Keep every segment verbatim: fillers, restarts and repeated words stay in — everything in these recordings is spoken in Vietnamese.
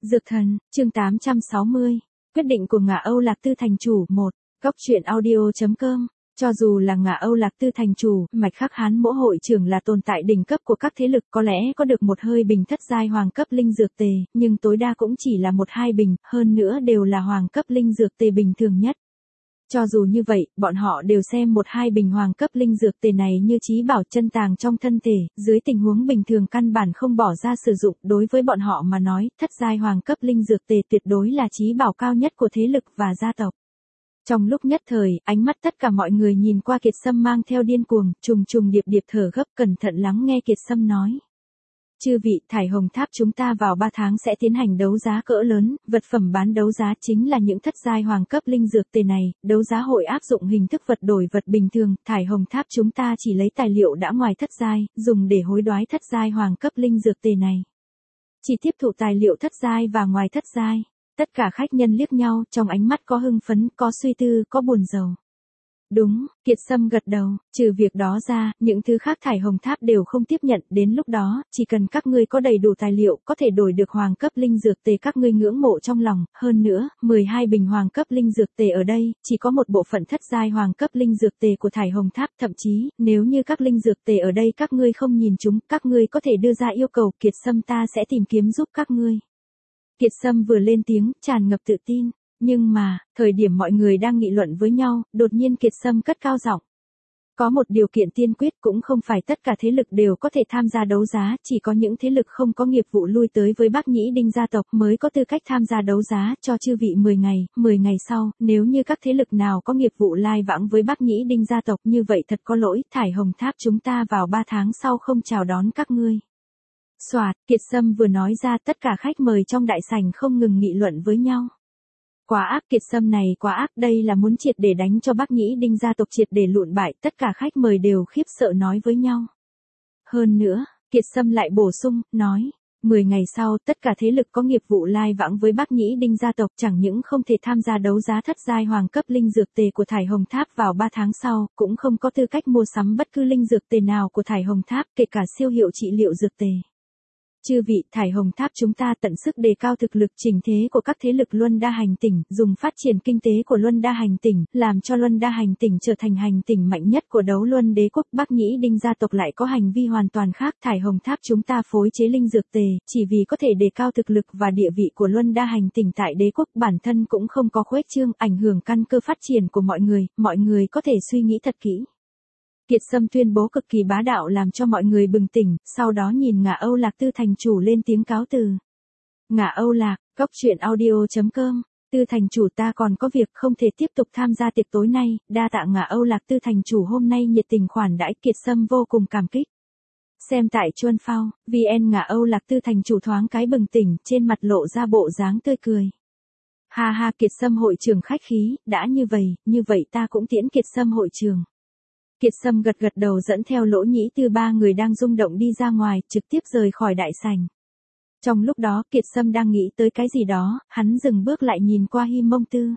Dược thần, chương tám trăm sáu mươi. Quyết định của Ngạ Âu Lạc Tư thành chủ. một. Góc truyện audio chấm com. Cho dù là Ngạ Âu Lạc Tư thành chủ, Mạch Khắc Hán Mỗ hội trưởng là tồn tại đỉnh cấp của các thế lực, có lẽ có được một hơi bình thất giai hoàng cấp linh dược tề, nhưng tối đa cũng chỉ là một hai bình, hơn nữa đều là hoàng cấp linh dược tề bình thường nhất. Cho dù như vậy, bọn họ đều xem một hai bình hoàng cấp linh dược tề này như trí bảo chân tàng trong thân thể, dưới tình huống bình thường căn bản không bỏ ra sử dụng, đối với bọn họ mà nói, thất giai hoàng cấp linh dược tề tuyệt đối là trí bảo cao nhất của thế lực và gia tộc. Trong lúc nhất thời, ánh mắt tất cả mọi người nhìn qua Kiệt Sâm mang theo điên cuồng, trùng trùng điệp điệp thở gấp, cẩn thận lắng nghe Kiệt Sâm nói. Chư vị, Thải Hồng Tháp chúng ta vào ba tháng sẽ tiến hành đấu giá cỡ lớn, vật phẩm bán đấu giá chính là những thất giai hoàng cấp linh dược tề này, đấu giá hội áp dụng hình thức vật đổi vật bình thường, Thải Hồng Tháp chúng ta chỉ lấy tài liệu đã ngoài thất giai, dùng để hối đoái thất giai hoàng cấp linh dược tề này. Chỉ tiếp thụ tài liệu thất giai và ngoài thất giai. Tất cả khách nhân liếc nhau, trong ánh mắt có hưng phấn, có suy tư, có buồn rầu. Đúng, Kiệt Sâm gật đầu, trừ việc đó ra, những thứ khác Thải Hồng Tháp đều không tiếp nhận, đến lúc đó, chỉ cần các ngươi có đầy đủ tài liệu, có thể đổi được hoàng cấp linh dược tề các ngươi ngưỡng mộ trong lòng, hơn nữa, mười hai bình hoàng cấp linh dược tề ở đây, chỉ có một bộ phận thất giai hoàng cấp linh dược tề của Thải Hồng Tháp, thậm chí, nếu như các linh dược tề ở đây các ngươi không nhìn chúng, các ngươi có thể đưa ra yêu cầu, Kiệt Sâm ta sẽ tìm kiếm giúp các ngươi. Kiệt Sâm vừa lên tiếng, tràn ngập tự tin. Nhưng mà, thời điểm mọi người đang nghị luận với nhau, đột nhiên Kiệt Sâm cất cao giọng. Có một điều kiện tiên quyết, cũng không phải tất cả thế lực đều có thể tham gia đấu giá, chỉ có những thế lực không có nghiệp vụ lui tới với Bác Nhĩ Đinh gia tộc mới có tư cách tham gia đấu giá, cho chư vị mười ngày, mười ngày sau, nếu như các thế lực nào có nghiệp vụ lai vãng với Bác Nhĩ Đinh gia tộc như vậy thật có lỗi, Thải Hồng Tháp chúng ta vào ba tháng sau không chào đón các ngươi. Soạt, Kiệt Sâm vừa nói ra, tất cả khách mời trong đại sảnh không ngừng nghị luận với nhau. Quá ác, Kiệt Sâm này quá ác, đây là muốn triệt để đánh cho Bác Nhĩ Đinh gia tộc triệt để lụn bại, tất cả khách mời đều khiếp sợ nói với nhau. Hơn nữa, Kiệt Sâm lại bổ sung, nói, mười ngày sau, tất cả thế lực có nghiệp vụ lai vãng với Bác Nhĩ Đinh gia tộc chẳng những không thể tham gia đấu giá thất giai hoàng cấp linh dược tề của Thải Hồng Tháp vào ba tháng sau, cũng không có tư cách mua sắm bất cứ linh dược tề nào của Thải Hồng Tháp, kể cả siêu hiệu trị liệu dược tề. Chư vị, Thải Hồng Tháp chúng ta tận sức đề cao thực lực chỉnh thế của các thế lực Luân Đa hành tỉnh, dùng phát triển kinh tế của Luân Đa hành tỉnh, làm cho Luân Đa hành tỉnh trở thành hành tỉnh mạnh nhất của đấu Luân đế quốc. Bác Nhĩ Đinh gia tộc lại có hành vi hoàn toàn khác. Thải Hồng Tháp chúng ta phối chế linh dược tề, chỉ vì có thể đề cao thực lực và địa vị của Luân Đa hành tỉnh tại đế quốc, bản thân cũng không có khuếch trương, ảnh hưởng căn cơ phát triển của mọi người, mọi người có thể suy nghĩ thật kỹ. Kiệt Sâm tuyên bố cực kỳ bá đạo làm cho mọi người bừng tỉnh, sau đó nhìn Ngạ Âu Lạc Tư thành chủ lên tiếng cáo từ. Ngạ Âu Lạc, góc truyện audio chấm com. Tư thành chủ ta còn có việc không thể tiếp tục tham gia tiệc tối nay, đa tạ Ngạ Âu Lạc Tư thành chủ hôm nay nhiệt tình khoản đãi, Kiệt Sâm vô cùng cảm kích. Xem tại Chuân Phao, vn Ngạ Âu Lạc Tư thành chủ thoáng cái bừng tỉnh, trên mặt lộ ra bộ dáng tươi cười. Ha ha, Kiệt Sâm hội trưởng khách khí, đã như vậy, như vậy ta cũng tiễn Kiệt Sâm hội trưởng. Kiệt Sâm gật gật đầu dẫn theo Lỗ Nhĩ Tư ba người đang rung động đi ra ngoài, trực tiếp rời khỏi đại sảnh. Trong lúc đó, Kiệt Sâm đang nghĩ tới cái gì đó, hắn dừng bước lại nhìn qua Hi Mông Tư.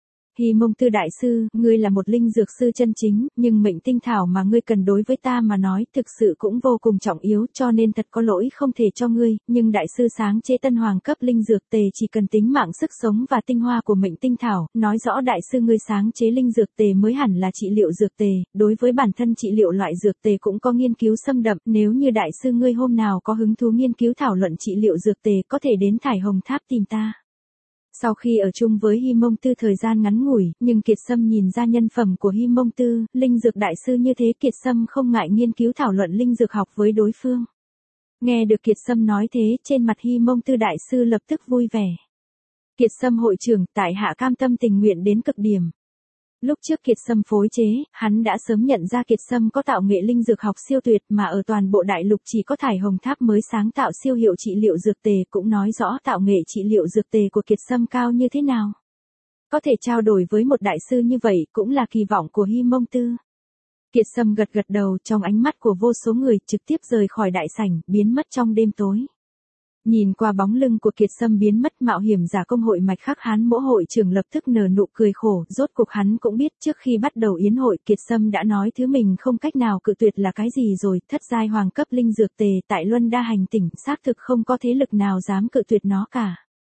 Hi Mông Tư đại sư, ngươi là một linh dược sư chân chính, nhưng mệnh tinh thảo mà ngươi cần đối với ta mà nói thực sự cũng vô cùng trọng yếu, cho nên thật có lỗi không thể cho ngươi, nhưng đại sư sáng chế tân hoàng cấp linh dược tề chỉ cần tính mạng sức sống và tinh hoa của mệnh tinh thảo, nói rõ đại sư ngươi sáng chế linh dược tề mới hẳn là trị liệu dược tề, đối với bản thân trị liệu loại dược tề cũng có nghiên cứu xâm đậm, nếu như đại sư ngươi hôm nào có hứng thú nghiên cứu thảo luận trị liệu dược tề có thể đến Thải Hồng Tháp tìm ta. Sau khi ở chung với Hi Mông Tư thời gian ngắn ngủi, nhưng Kiệt Sâm nhìn ra nhân phẩm của Hi Mông Tư, linh dược đại sư như thế, Kiệt Sâm không ngại nghiên cứu thảo luận linh dược học với đối phương. Nghe được Kiệt Sâm nói thế, trên mặt Hi Mông Tư đại sư lập tức vui vẻ. Kiệt Sâm hội trưởng, tại hạ cam tâm tình nguyện đến cực điểm. Lúc trước Kiệt Sâm phối chế, hắn đã sớm nhận ra Kiệt Sâm có tạo nghệ linh dược học siêu tuyệt, mà ở toàn bộ đại lục chỉ có Thải Hồng Tháp mới sáng tạo siêu hiệu trị liệu dược tề, cũng nói rõ tạo nghệ trị liệu dược tề của Kiệt Sâm cao như thế nào. Có thể trao đổi với một đại sư như vậy cũng là kỳ vọng của Hi Mông Tư. Kiệt Sâm gật gật đầu, trong ánh mắt của vô số người, trực tiếp rời khỏi đại sảnh, biến mất trong đêm tối. Nhìn qua bóng lưng của Kiệt Sâm biến mất, mạo hiểm giả công hội Mạch Khắc Hán Mỗ hội trưởng lập tức nở nụ cười khổ, rốt cuộc hắn cũng biết trước khi bắt đầu yến hội Kiệt Sâm đã nói thứ mình không cách nào cự tuyệt là cái gì rồi, thất giai hoàng cấp linh dược tề tại Luân Đa hành tỉnh, xác thực không có thế lực nào dám cự tuyệt nó cả.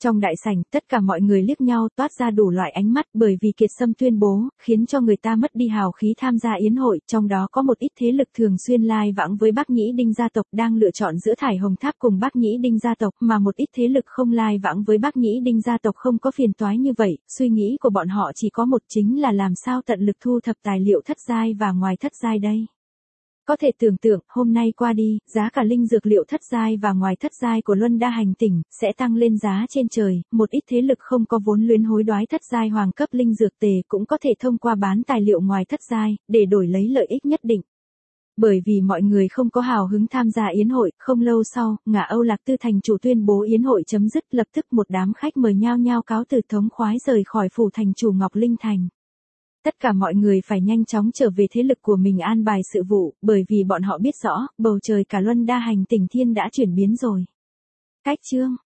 Trong đại sảnh, tất cả mọi người liếc nhau toát ra đủ loại ánh mắt bởi vì Kiệt Sâm tuyên bố, khiến cho người ta mất đi hào khí tham gia yến hội, trong đó có một ít thế lực thường xuyên lai vãng với Bác Nhĩ Đinh gia tộc đang lựa chọn giữa Thải Hồng Tháp cùng Bác Nhĩ Đinh gia tộc, mà một ít thế lực không lai vãng với Bác Nhĩ Đinh gia tộc không có phiền toái như vậy, suy nghĩ của bọn họ chỉ có một chính là làm sao tận lực thu thập tài liệu thất giai và ngoài thất giai đây. Có thể tưởng tượng, hôm nay qua đi, giá cả linh dược liệu thất giai và ngoài thất giai của Luân Đa hành tỉnh sẽ tăng lên giá trên trời, một ít thế lực không có vốn luyến hối đoái thất giai hoàng cấp linh dược tề cũng có thể thông qua bán tài liệu ngoài thất giai để đổi lấy lợi ích nhất định. Bởi vì mọi người không có hào hứng tham gia yến hội, không lâu sau, Ngả Âu Lạc Tư thành chủ tuyên bố yến hội chấm dứt, lập tức một đám khách mời nhao nhao cáo từ thống khoái rời khỏi phủ thành chủ Ngọc Linh Thành. Tất cả mọi người phải nhanh chóng trở về thế lực của mình an bài sự vụ, bởi vì bọn họ biết rõ, bầu trời cả Luân Đa hành tỉnh thiên đã chuyển biến rồi. Cách chương